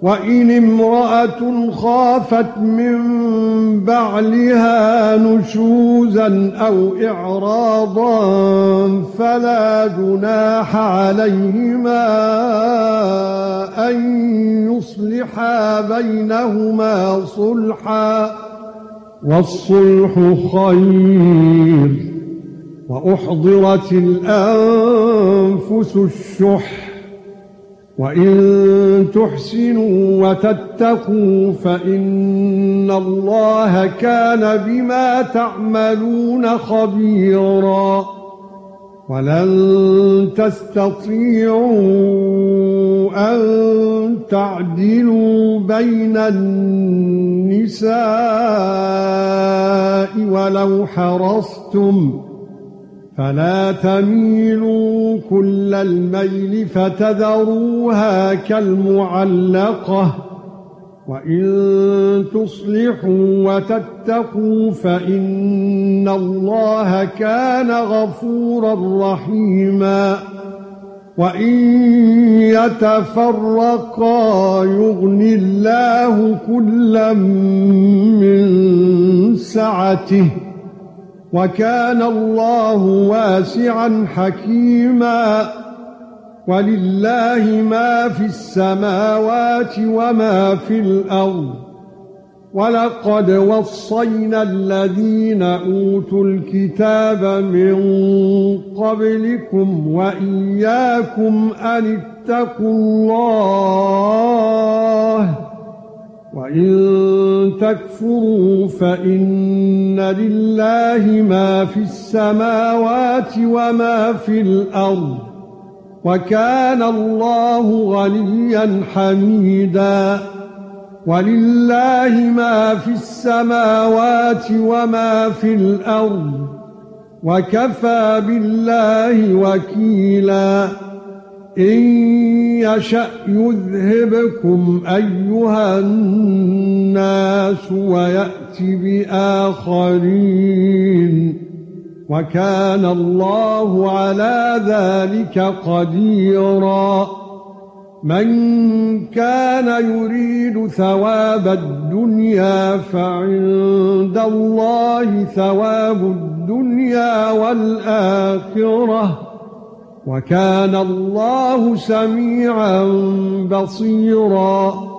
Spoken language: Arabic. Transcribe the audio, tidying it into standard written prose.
وَإِنِ امْرَأَةٌ خَافَتْ مِنْ بَعْلِهَا نُشُوزًا أَوْ إِعْرَاضًا فَلَا جُنَاحَ عَلَيْهِمَا أَنْ يُصْلِحَا بَيْنَهُمَا صُلْحًا وَالصُّلْحُ خَيْرٌ وَأُحْضِرَتِ الْأَنْفُسُ الشُّحَّ وَإِن تُحْسِنُوا وَتَتَّقُوا فَإِنَّ اللَّهَ كَانَ بِمَا تَعْمَلُونَ خَبِيرًا وَلَن تَسْتَطِيعُوا أَن تَعْدِلُوا بَيْنَ النِّسَاءِ وَلَوْ حَرَصْتُمْ فَلَا تَمِيلُوا كُلَّ الْمَيْلِ فَتَذَرُوهَا كَالْمُعَلَّقَةِ وَإِن تُصْلِحُوا وَتَتَّقُوا فَإِنَّ اللَّهَ كَانَ غَفُورًا رَّحِيمًا وَإِن يَتَفَرَّقَا يُغْنِ اللَّهُ كُلًّا مِّن سَعَتِهِ وَكَانَ اللَّهُ وَاسِعًا حَكِيمًا وَلِلَّهِ مَا فِي السَّمَاوَاتِ وَمَا فِي الْأَرْضِ وَلَقَدْ وَصَّيْنَا الَّذِينَ أُوتُوا الْكِتَابَ مِنْ قَبْلِكُمْ وَإِيَّاكُمْ أَنِ اتَّقُوا اللَّهَ وَإِن تَكْفُرُوا فَإِنَّ لِلَّهِ مَا فِي السَّمَاوَاتِ وَمَا فِي الْأَرْضِ وَكَانَ اللَّهُ غَنِيًّا حَمِيدًا وَلِلَّهِ مَا فِي السَّمَاوَاتِ وَمَا فِي الْأَرْضِ وَكَفَى بِاللَّهِ وَكِيلًا إِن يَشَأْ يُذْهِبْكُمْ أَيُّهَا النَّاسُ وَيَأْتِ بِآخَرِينَ وَكَانَ اللَّهُ عَلَى ذَلِكَ قَدِيرًا مَنْ كَانَ يُرِيدُ ثَوَابَ الدُّنْيَا فَعِندَ اللَّهِ ثَوَابُ الدُّنْيَا وَالْآخِرَةِ وَكَانَ اللَّهُ سَمِيعًا بَصِيرًا